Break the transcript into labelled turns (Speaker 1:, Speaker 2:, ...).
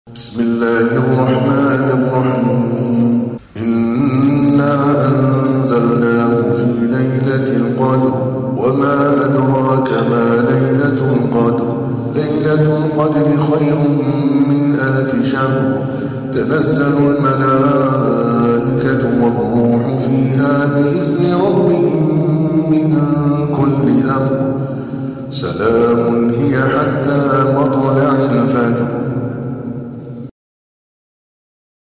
Speaker 1: بسم الله الرحمن الرحيم إنا أنزلناه في ليلة القدر وما أدراك ما ليلة القدر ليلة القدر خير من 1000 شهر تنزل الملائكة والروح فيها بإذن ربهم من كل أمر سلام هي حتى مطلع الفجر